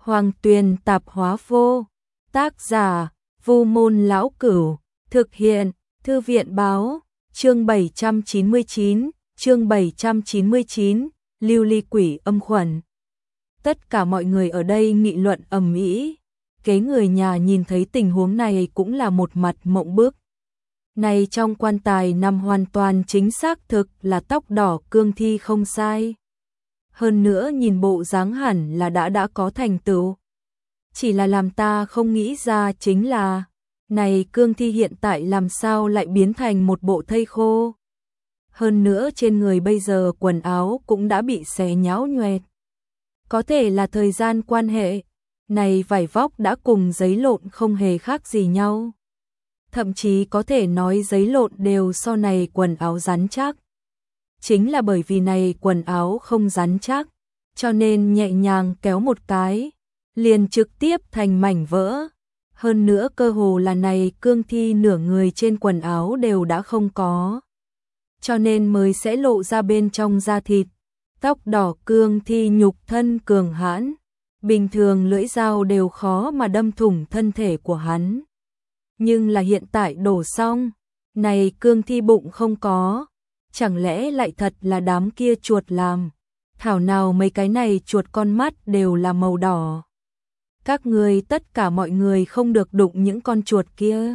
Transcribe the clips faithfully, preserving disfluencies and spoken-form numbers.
Hoàng Tuyền tạp hóa vô. Tác giả, Vu Môn Lão Cửu. Thực hiện, Thư viện báo. Chương bảy trăm chín mươi chín, chương bảy trăm chín mươi chín, lưu ly quỷ âm khuẩn. Tất cả mọi người ở đây nghị luận ầm ĩ. Kế người nhà nhìn thấy tình huống này cũng là một mặt mộng bức. Này trong quan tài nằm hoàn toàn chính xác thực là tóc đỏ cương thi không sai. Hơn nữa nhìn bộ dáng hẳn là đã đã có thành tựu. Chỉ là làm ta không nghĩ ra chính là, này cương thi hiện tại làm sao lại biến thành một bộ thây khô. Hơn nữa trên người bây giờ quần áo cũng đã bị xé nhão nhoẹt. Có thể là thời gian quan hệ, này vải vóc đã cùng giấy lộn không hề khác gì nhau. Thậm chí có thể nói giấy lộn đều so này quần áo rắn chắc. Chính là bởi vì này quần áo không rắn chắc, cho nên nhẹ nhàng kéo một cái, liền trực tiếp thành mảnh vỡ. Hơn nữa cơ hồ là này cương thi nửa người trên quần áo đều đã không có. Cho nên mới sẽ lộ ra bên trong da thịt. Tóc đỏ cương thi nhục thân cường hãn, bình thường lưỡi dao đều khó mà đâm thủng thân thể của hắn. Nhưng là hiện tại đổ xong, này cương thi bụng không có, chẳng lẽ lại thật là đám kia chuột làm? Thảo nào mấy cái này chuột con mắt đều là màu đỏ. Các người tất cả mọi người không được đụng những con chuột kia.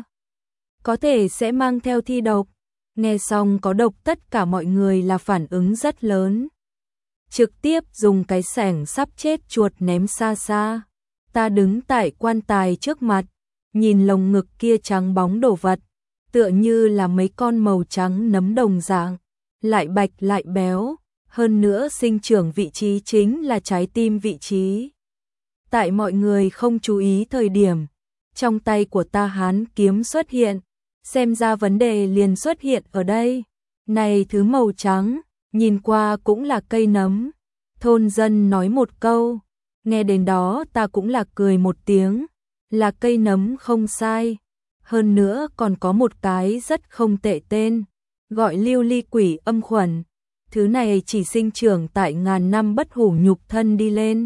Có thể sẽ mang theo thi độc. Nghe xong có độc tất cả mọi người là phản ứng rất lớn. Trực tiếp dùng cái xẻng sắp chết chuột ném xa xa. Ta đứng tại quan tài trước mặt, nhìn lồng ngực kia trắng bóng đồ vật, tựa như là mấy con màu trắng nấm đồng dạng, lại bạch lại béo, hơn nữa sinh trưởng vị trí chính là trái tim vị trí. Tại mọi người không chú ý thời điểm, trong tay của ta hán kiếm xuất hiện, xem ra vấn đề liền xuất hiện ở đây. Này thứ màu trắng, nhìn qua cũng là cây nấm. Thôn dân nói một câu, nghe đến đó ta cũng là cười một tiếng, là cây nấm không sai. Hơn nữa còn có một cái rất không tệ tên, gọi lưu ly quỷ âm khuẩn. Thứ này chỉ sinh trưởng tại ngàn năm bất hủ nhục thân đi lên.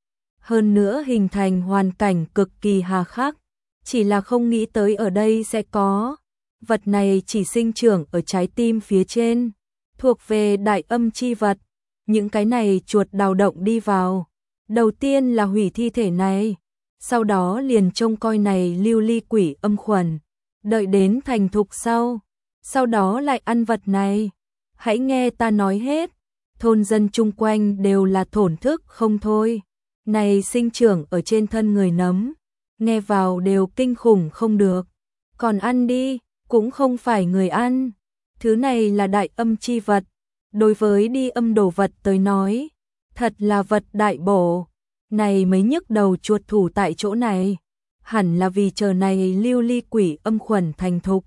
Hơn nữa hình thành hoàn cảnh cực kỳ hà khắc, chỉ là không nghĩ tới ở đây sẽ có. Vật này chỉ sinh trưởng ở trái tim phía trên, thuộc về đại âm chi vật. Những cái này chuột đào động đi vào, đầu tiên là hủy thi thể này, sau đó liền trông coi này lưu ly quỷ âm khuẩn, đợi đến thành thục sau, sau đó lại ăn vật này. Hãy nghe ta nói hết. Thôn dân chung quanh đều là thổn thức không thôi. Này sinh trưởng ở trên thân người nấm, nghe vào đều kinh khủng không được. Còn ăn đi, cũng không phải người ăn. Thứ này là đại âm chi vật. Đối với đi âm đồ vật tới nói, thật là vật đại bổ. Này mấy nhức đầu chuột thủ tại chỗ này, hẳn là vì chờ này lưu ly quỷ âm khuẩn thành thục.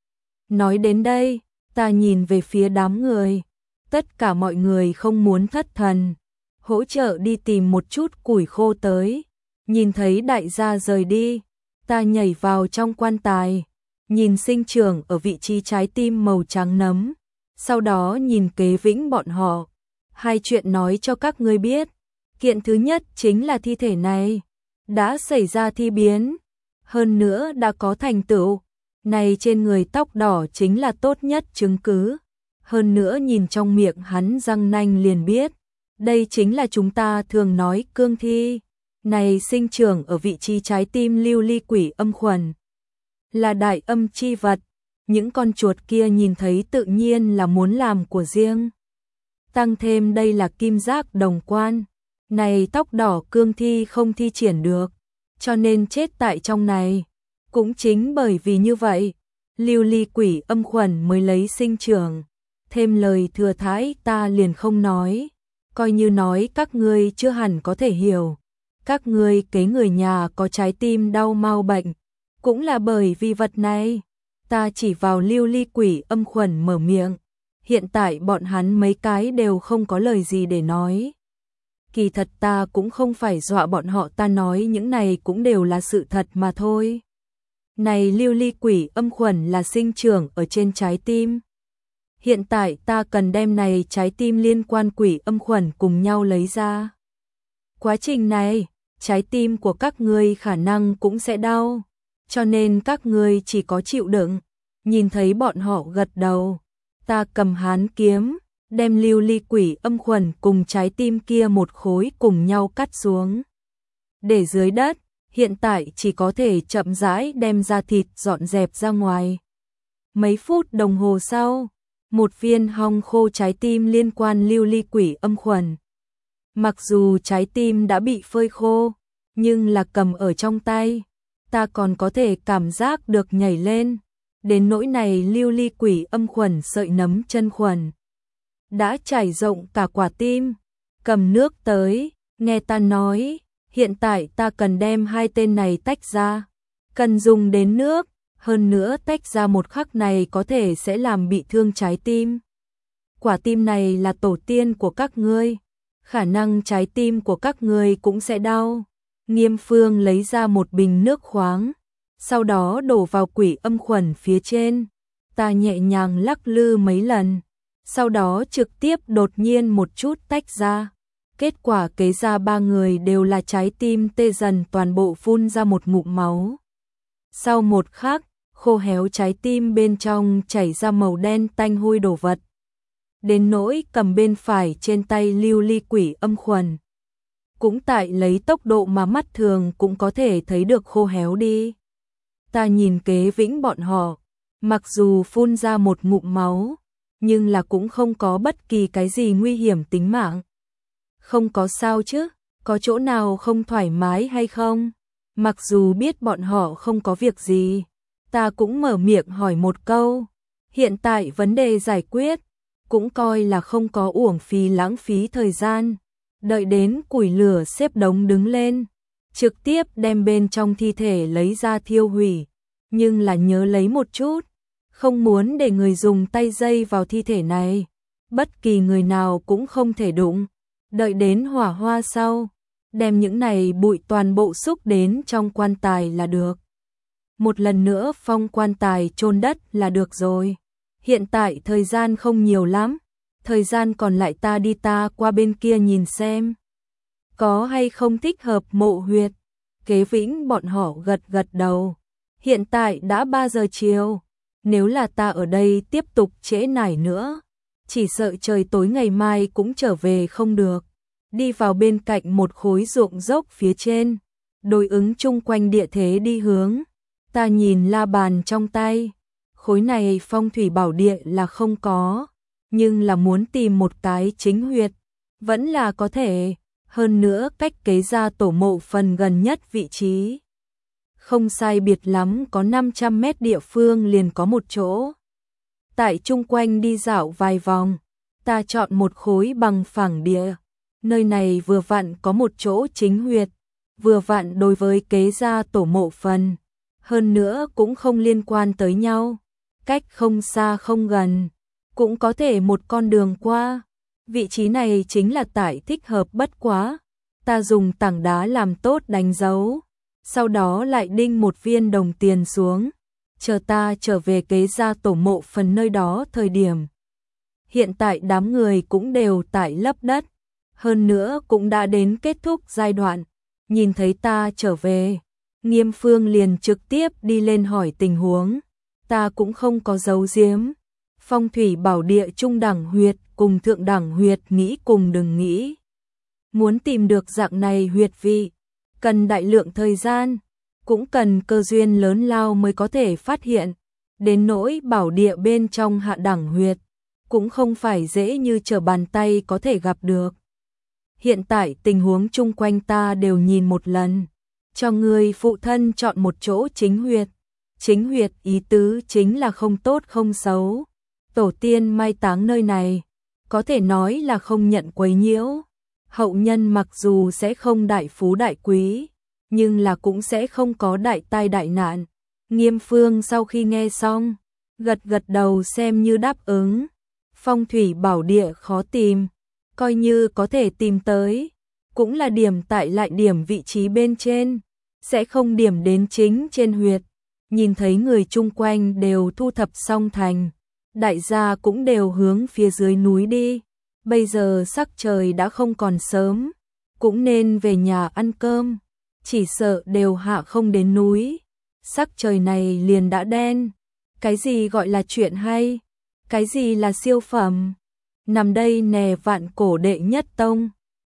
Nói đến đây, ta nhìn về phía đám người. Tất cả mọi người không muốn thất thần, hỗ trợ đi tìm một chút củi khô tới. Nhìn thấy đại gia rời đi, ta nhảy vào trong quan tài, nhìn sinh trưởng ở vị trí trái tim màu trắng nấm, sau đó nhìn kế vĩnh bọn họ. Hai chuyện nói cho các ngươi biết. Kiện thứ nhất chính là thi thể này đã xảy ra thi biến, hơn nữa đã có thành tựu. Này trên người tóc đỏ chính là tốt nhất chứng cứ. Hơn nữa nhìn trong miệng hắn răng nanh liền biết, đây chính là chúng ta thường nói cương thi. Này sinh trưởng ở vị trí trái tim lưu ly quỷ âm khuẩn, là đại âm chi vật. Những con chuột kia nhìn thấy tự nhiên là muốn làm của riêng. Tăng thêm đây là kim giác đồng quan, này tóc đỏ cương thi không thi triển được, cho nên chết tại trong này. Cũng chính bởi vì như vậy, lưu ly quỷ âm khuẩn mới lấy sinh trưởng. Thêm lời thừa thãi ta liền không nói, coi như nói các ngươi chưa hẳn có thể hiểu. Các ngươi kế người nhà có trái tim đau mau bệnh, cũng là bởi vì vật này. Ta chỉ vào lưu ly quỷ âm khuẩn mở miệng. Hiện tại bọn hắn mấy cái đều không có lời gì để nói. Kỳ thật ta cũng không phải dọa bọn họ, ta nói những này cũng đều là sự thật mà thôi. Này lưu ly quỷ âm khuẩn là sinh trưởng ở trên trái tim. Hiện tại ta cần đem này trái tim liên quan quỷ âm khuẩn cùng nhau lấy ra. Quá trình này, trái tim của các ngươi khả năng cũng sẽ đau, cho nên các ngươi chỉ có chịu đựng. Nhìn thấy bọn họ gật đầu, ta cầm hán kiếm, đem lưu ly quỷ âm khuẩn cùng trái tim kia một khối cùng nhau cắt xuống. Để dưới đất, hiện tại chỉ có thể chậm rãi đem da thịt dọn dẹp ra ngoài. Mấy phút đồng hồ sau, một viên hong khô trái tim liên quan lưu ly quỷ âm khuẩn. Mặc dù trái tim đã bị phơi khô, nhưng là cầm ở trong tay, ta còn có thể cảm giác được nhảy lên. Đến nỗi này lưu ly quỷ âm khuẩn sợi nấm chân khuẩn đã trải rộng cả quả tim. Cầm nước tới, nghe ta nói, hiện tại ta cần đem hai tên này tách ra, cần dùng đến nước, hơn nữa tách ra một khắc này có thể sẽ làm bị thương trái tim. Quả tim này là tổ tiên của các ngươi, khả năng trái tim của các ngươi cũng sẽ đau. Nghiêm Phương lấy ra một bình nước khoáng, sau đó đổ vào quỷ âm khuẩn phía trên. Ta nhẹ nhàng lắc lư mấy lần, sau đó trực tiếp đột nhiên một chút tách ra. Kết quả kế ra ba người đều là trái tim tê dần, toàn bộ phun ra một ngụm máu. Sau một khắc, khô héo trái tim bên trong chảy ra màu đen tanh hôi đổ vật. Đến nỗi cầm bên phải trên tay lưu ly quỷ âm khuẩn, cũng tại lấy tốc độ mà mắt thường cũng có thể thấy được khô héo đi. Ta nhìn Kế Vĩnh bọn họ, mặc dù phun ra một ngụm máu, nhưng là cũng không có bất kỳ cái gì nguy hiểm tính mạng. Không có sao chứ, có chỗ nào không thoải mái hay không? Mặc dù biết bọn họ không có việc gì, ta cũng mở miệng hỏi một câu. Hiện tại vấn đề giải quyết, cũng coi là không có uổng phí lãng phí thời gian. Đợi đến củi lửa xếp đống đứng lên, trực tiếp đem bên trong thi thể lấy ra thiêu hủy. Nhưng là nhớ lấy một chút, không muốn để người dùng tay dây vào thi thể này, bất kỳ người nào cũng không thể đụng. Đợi đến hỏa hoa sau, đem những này bụi toàn bộ xúc đến trong quan tài là được. Một lần nữa phong quan tài chôn đất là được rồi. Hiện tại thời gian không nhiều lắm, thời gian còn lại ta đi ta qua bên kia nhìn xem. Có hay không thích hợp mộ huyệt? Kế Vĩnh bọn họ gật gật đầu. Hiện tại đã ba giờ chiều, nếu là ta ở đây tiếp tục trễ nải nữa, chỉ sợ trời tối ngày mai cũng trở về không được. Đi vào bên cạnh một khối ruộng dốc phía trên, đối ứng chung quanh địa thế đi hướng. Ta nhìn la bàn trong tay, khối này phong thủy bảo địa là không có, nhưng là muốn tìm một cái chính huyệt, vẫn là có thể, hơn nữa cách kế ra tổ mộ phần gần nhất vị trí. Không sai biệt lắm có năm trăm mét địa phương liền có một chỗ. Tại chung quanh đi dạo vài vòng, ta chọn một khối bằng phẳng địa. Nơi này vừa vặn có một chỗ chính huyệt, vừa vặn đối với kế ra tổ mộ phần. Hơn nữa cũng không liên quan tới nhau, cách không xa không gần, cũng có thể một con đường qua. Vị trí này chính là tại thích hợp bất quá. Ta dùng tảng đá làm tốt đánh dấu, sau đó lại đinh một viên đồng tiền xuống, chờ ta trở về kế ra tổ mộ phần nơi đó thời điểm. Hiện tại đám người cũng đều tại lấp đất, hơn nữa cũng đã đến kết thúc giai đoạn. Nhìn thấy ta trở về, Nghiêm Phương liền trực tiếp đi lên hỏi tình huống. Ta cũng không có giấu giếm. Phong thủy bảo địa trung đẳng huyệt cùng thượng đẳng huyệt nghĩ cùng đừng nghĩ. Muốn tìm được dạng này huyệt vị, cần đại lượng thời gian, cũng cần cơ duyên lớn lao mới có thể phát hiện. Đến nỗi bảo địa bên trong hạ đẳng huyệt, cũng không phải dễ như trở bàn tay có thể gặp được. Hiện tại tình huống chung quanh ta đều nhìn một lần, cho người phụ thân chọn một chỗ chính huyệt. Chính huyệt ý tứ chính là không tốt không xấu. Tổ tiên mai táng nơi này, có thể nói là không nhận quấy nhiễu. Hậu nhân mặc dù sẽ không đại phú đại quý, nhưng là cũng sẽ không có đại tai đại nạn. Nghiêm Phương sau khi nghe xong, gật gật đầu xem như đáp ứng. Phong thủy bảo địa khó tìm, coi như có thể tìm tới, cũng là điểm tại lại điểm vị trí bên trên, sẽ không điểm đến chính trên huyệt. Nhìn thấy người chung quanh đều thu thập xong thành, đại gia cũng đều hướng phía dưới núi đi. Bây giờ sắc trời đã không còn sớm, cũng nên về nhà ăn cơm. chỉ sợ đều hạ không đến núi. Sắc trời này liền đã đen. Cái gì gọi là chuyện hay? Cái gì là siêu phẩm? Nằm đây nè vạn cổ đệ nhất tông.